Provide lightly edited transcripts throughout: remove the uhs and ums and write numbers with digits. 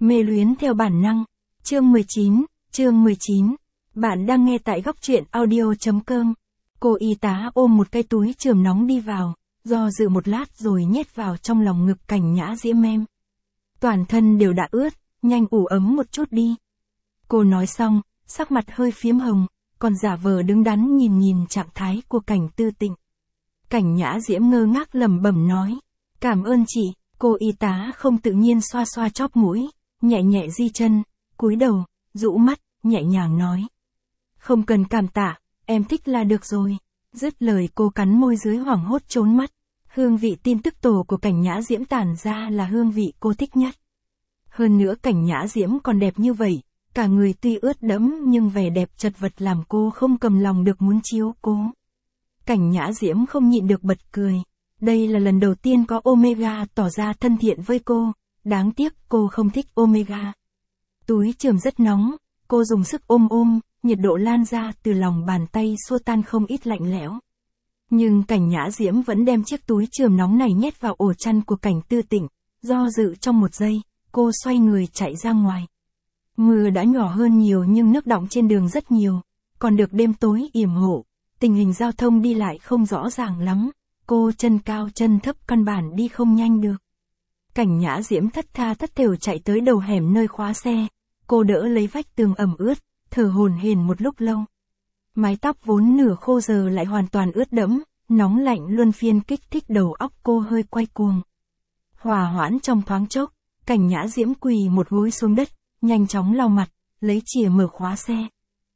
Mê luyến theo bản năng. Chương 19. Bạn đang nghe tại góc truyện audio.com. Cô y tá ôm một cái túi chườm nóng đi vào, do dự một lát rồi nhét vào trong lòng ngực Cảnh Nhã Diễm em. Toàn thân đều đã ướt, nhanh ủ ấm một chút đi. Cô nói xong, sắc mặt hơi phiếm hồng, còn giả vờ đứng đắn nhìn trạng thái của Cảnh Tư Tịnh. Cảnh Nhã Diễm ngơ ngác lẩm bẩm nói. Cảm ơn chị. Cô y tá không tự nhiên xoa xoa chóp mũi, nhẹ nhẹ di chân, cúi đầu, rũ mắt, nhẹ nhàng nói. Không cần cảm tạ, em thích là được rồi. Dứt lời cô cắn môi dưới hoảng hốt trốn mắt. Hương vị tin tức tổ của Cảnh Nhã Diễm tản ra là hương vị cô thích nhất. Hơn nữa Cảnh Nhã Diễm còn đẹp như vậy, cả người tuy ướt đẫm nhưng vẻ đẹp chật vật làm cô không cầm lòng được muốn chiếu cố. Cảnh Nhã Diễm không nhịn được bật cười. Đây là lần đầu tiên có Omega tỏ ra thân thiện với cô, đáng tiếc cô không thích Omega. Túi chườm rất nóng, cô dùng sức ôm, nhiệt độ lan ra từ lòng bàn tay xua tan không ít lạnh lẽo. Nhưng Cảnh Nhã Diễm vẫn đem chiếc túi chườm nóng này nhét vào ổ chăn của Cảnh Tư Tịnh, do dự trong một giây, cô xoay người chạy ra ngoài. Mưa đã nhỏ hơn nhiều nhưng nước đọng trên đường rất nhiều, còn được đêm tối yểm hộ, tình hình giao thông đi lại không rõ ràng lắm. Cô chân cao chân thấp căn bản đi không nhanh được. Cảnh Nhã Diễm thất tha thất thểu chạy tới đầu hẻm nơi khóa xe. Cô đỡ lấy vách tường ẩm ướt, thở hổn hển một lúc lâu. Mái tóc vốn nửa khô giờ lại hoàn toàn ướt đẫm, nóng lạnh luân phiên kích thích đầu óc cô hơi quay cuồng. Hòa hoãn trong thoáng chốc, Cảnh Nhã Diễm quỳ một gối xuống đất, nhanh chóng lau mặt, lấy chìa mở khóa xe.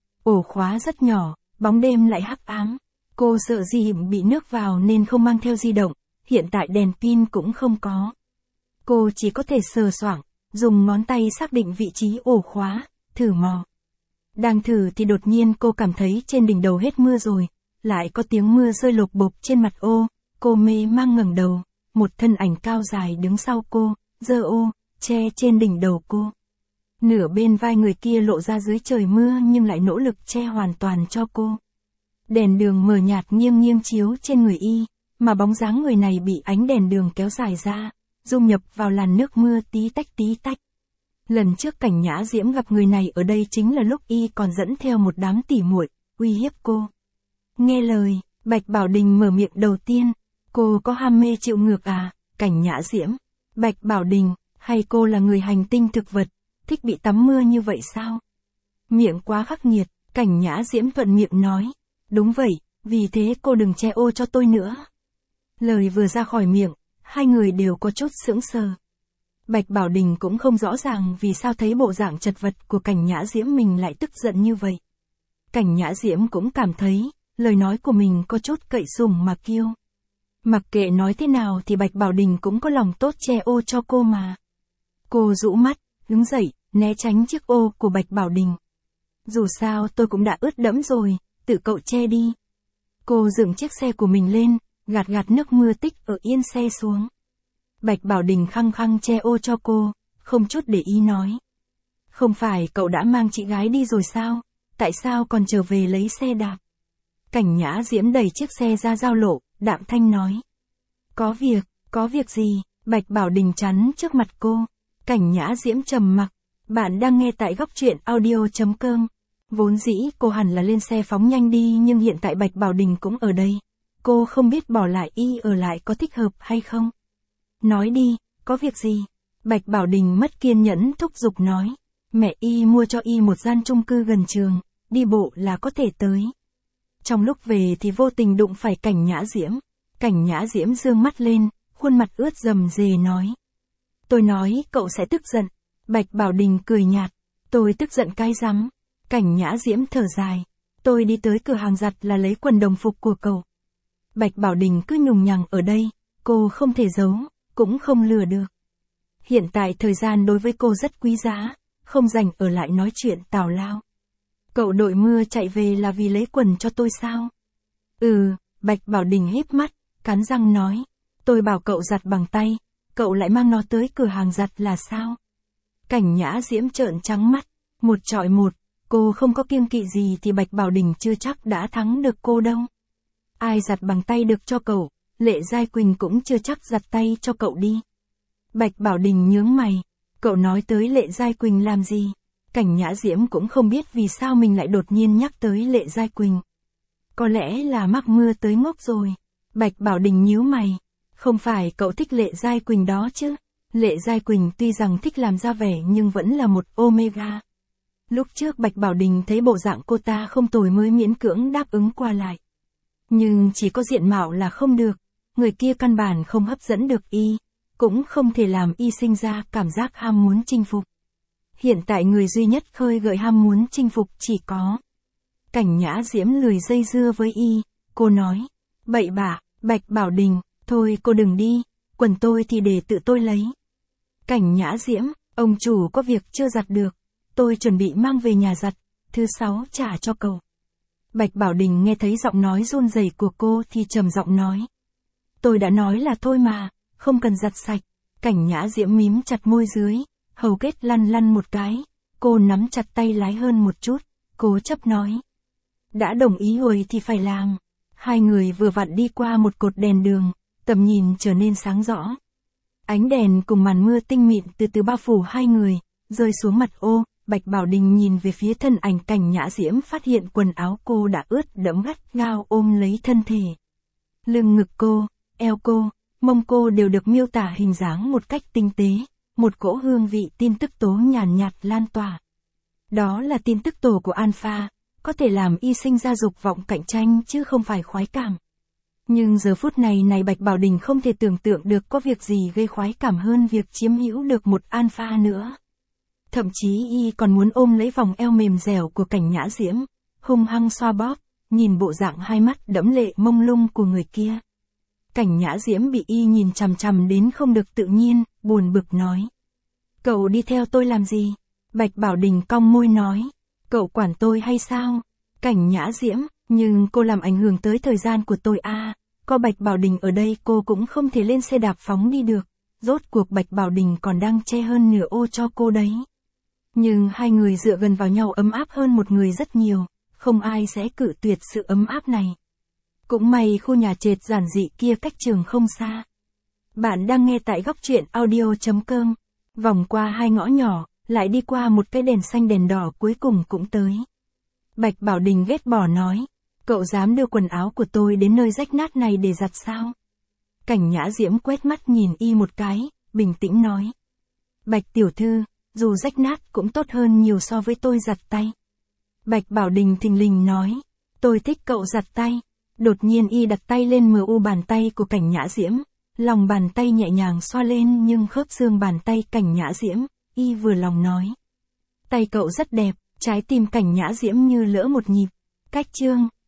Ổ khóa rất nhỏ, bóng đêm lại hắc ám. Cô sợ gì bị nước vào nên không mang theo di động, hiện tại đèn pin cũng không có. Cô chỉ có thể sờ soạng, dùng ngón tay xác định vị trí ổ khóa, thử mò. Đang thử thì đột nhiên cô cảm thấy trên đỉnh đầu hết mưa rồi, lại có tiếng mưa rơi lộp bộp trên mặt ô, cô mê mang ngẩng đầu, một thân ảnh cao dài đứng sau cô, giơ ô, che trên đỉnh đầu cô. Nửa bên vai người kia lộ ra dưới trời mưa nhưng lại nỗ lực che hoàn toàn cho cô. Đèn đường mờ nhạt nghiêng chiếu trên người y, mà bóng dáng người này bị ánh đèn đường kéo dài ra, dung nhập vào làn nước mưa tí tách. Lần trước Cảnh Nhã Diễm gặp người này ở đây chính là lúc y còn dẫn theo một đám tỉ muội, uy hiếp cô. Nghe lời, Bạch Bảo Đình mở miệng đầu tiên, cô có ham mê chịu ngược à, Cảnh Nhã Diễm, Bạch Bảo Đình, hay cô là người hành tinh thực vật, thích bị tắm mưa như vậy sao? Miệng quá khắc nghiệt, Cảnh Nhã Diễm thuận miệng nói. Đúng vậy, vì thế cô đừng che ô cho tôi nữa. Lời vừa ra khỏi miệng, hai người đều có chút sững sờ. Bạch Bảo Đình cũng không rõ ràng vì sao thấy bộ dạng chật vật của Cảnh Nhã Diễm mình lại tức giận như vậy. Cảnh Nhã Diễm cũng cảm thấy, lời nói của mình có chút cậy sùng mà kiêu. Mặc kệ nói thế nào thì Bạch Bảo Đình cũng có lòng tốt che ô cho cô mà. Cô rũ mắt, đứng dậy, né tránh chiếc ô của Bạch Bảo Đình. Dù sao tôi cũng đã ướt đẫm rồi. Tự cậu che đi. Cô dựng chiếc xe của mình lên, gạt nước mưa tích ở yên xe xuống. Bạch Bảo Đình khăng che ô cho cô, không chút để ý nói. Không phải cậu đã mang chị gái đi rồi sao? Tại sao còn trở về lấy xe đạp? Cảnh Nhã Diễm đẩy chiếc xe ra giao lộ, đạm thanh nói. Có việc gì? Bạch Bảo Đình chắn trước mặt cô. Cảnh Nhã Diễm trầm mặc. Bạn đang nghe tại góc truyện audio.com. Vốn dĩ cô hẳn là lên xe phóng nhanh đi nhưng hiện tại Bạch Bảo Đình cũng ở đây. Cô không biết bỏ lại y ở lại có thích hợp hay không. Nói đi, có việc gì? Bạch Bảo Đình mất kiên nhẫn thúc giục nói. Mẹ y mua cho y một gian chung cư gần trường, đi bộ là có thể tới. Trong lúc về thì vô tình đụng phải Cảnh Nhã Diễm. Cảnh Nhã Diễm giương mắt lên, khuôn mặt ướt rầm rề nói. Tôi nói cậu sẽ tức giận. Bạch Bảo Đình cười nhạt. Tôi tức giận cái rắm. Cảnh Nhã Diễm thở dài. Tôi đi tới cửa hàng giặt là lấy quần đồng phục của cậu. Bạch Bảo Đình cứ nhùng nhằng ở đây, cô không thể giấu, cũng không lừa được. Hiện tại thời gian đối với cô rất quý giá, không dành ở lại nói chuyện tào lao. Cậu đội mưa chạy về là vì lấy quần cho tôi sao? Bạch Bảo Đình híp mắt, cắn răng nói. Tôi bảo cậu giặt bằng tay, cậu lại mang nó tới cửa hàng giặt là sao? Cảnh Nhã Diễm trợn trắng mắt, một chọi một. Cô không có kiêng kỵ gì thì Bạch Bảo Đình chưa chắc đã thắng được cô đâu. Ai giặt bằng tay được cho cậu, Lệ Giai Quỳnh cũng chưa chắc giặt tay cho cậu đi. Bạch Bảo Đình nhướng mày. Cậu nói tới Lệ Giai Quỳnh làm gì? Cảnh Nhã Diễm cũng không biết vì sao mình lại đột nhiên nhắc tới Lệ Giai Quỳnh. Có lẽ là mắc mưa tới ngốc rồi. Bạch Bảo Đình nhíu mày. Không phải cậu thích Lệ Giai Quỳnh đó chứ? Lệ Giai Quỳnh tuy rằng thích làm ra vẻ nhưng vẫn là một Omega. Lúc trước Bạch Bảo Đình thấy bộ dạng cô ta không tồi mới miễn cưỡng đáp ứng qua lại. Nhưng chỉ có diện mạo là không được, người kia căn bản không hấp dẫn được y, cũng không thể làm y sinh ra cảm giác ham muốn chinh phục. Hiện tại người duy nhất khơi gợi ham muốn chinh phục chỉ có Cảnh Nhã Diễm lười dây dưa với y, cô nói, bậy bạ, Bạch Bảo Đình, thôi cô đừng đi, quần tôi thì để tự tôi lấy. Cảnh Nhã Diễm, ông chủ có việc chưa giặt được, tôi chuẩn bị mang về nhà giặt, thứ 6 trả cho cậu. Bạch Bảo Đình nghe thấy giọng nói run rẩy của cô thì trầm giọng nói. Tôi đã nói là thôi mà, không cần giặt sạch. Cảnh Nhã Diễm mím chặt môi dưới, hầu kết lăn lăn một cái, cô nắm chặt tay lái hơn một chút, cố chấp nói. Đã đồng ý rồi thì phải làm. Hai người vừa vặn đi qua một cột đèn đường, tầm nhìn trở nên sáng rõ. Ánh đèn cùng màn mưa tinh mịn từ từ bao phủ hai người, rơi xuống mặt ô. Bạch Bảo Đình nhìn về phía thân ảnh Cảnh Nhã Diễm phát hiện quần áo cô đã ướt đẫm gắt gao ôm lấy thân thể. Lưng ngực cô, eo cô, mông cô đều được miêu tả hình dáng một cách tinh tế, một cỗ hương vị tin tức tố nhàn nhạt lan tỏa. Đó là tin tức tổ của Alpha, có thể làm y sinh ra dục vọng cạnh tranh chứ không phải khoái cảm. Nhưng giờ phút này Bạch Bảo Đình không thể tưởng tượng được có việc gì gây khoái cảm hơn việc chiếm hữu được một Alpha nữa. Thậm chí y còn muốn ôm lấy vòng eo mềm dẻo của Cảnh Nhã Diễm, hung hăng xoa bóp, nhìn bộ dạng hai mắt đẫm lệ mông lung của người kia. Cảnh Nhã Diễm bị y nhìn chằm chằm đến không được tự nhiên, buồn bực nói. Cậu đi theo tôi làm gì? Bạch Bảo Đình cong môi nói. Cậu quản tôi hay sao? Cảnh Nhã Diễm, nhưng cô làm ảnh hưởng tới thời gian của tôi à, có Bạch Bảo Đình ở đây cô cũng không thể lên xe đạp phóng đi được, rốt cuộc Bạch Bảo Đình còn đang che hơn nửa ô cho cô đấy. Nhưng hai người dựa gần vào nhau ấm áp hơn một người rất nhiều, không ai sẽ cự tuyệt sự ấm áp này. Cũng may khu nhà trệt giản dị kia cách trường không xa. Bạn đang nghe tại góc truyện audio.com, vòng qua hai ngõ nhỏ, lại đi qua một cái đèn xanh đèn đỏ cuối cùng cũng tới. Bạch Bảo Đình ghét bỏ nói, cậu dám đưa quần áo của tôi đến nơi rách nát này để giặt sao? Cảnh Nhã Diễm quét mắt nhìn y một cái, bình tĩnh nói. Bạch tiểu thư, dù rách nát cũng tốt hơn nhiều so với tôi giặt tay. Bạch Bảo Đình thình lình nói, tôi thích cậu giặt tay. Đột nhiên y đặt tay lên mu bàn tay của Cảnh Nhã Diễm, lòng bàn tay nhẹ nhàng xoa lên nhưng khớp xương bàn tay Cảnh Nhã Diễm, y vừa lòng nói. Tay cậu rất đẹp, trái tim Cảnh Nhã Diễm như lỡ một nhịp. Cách chương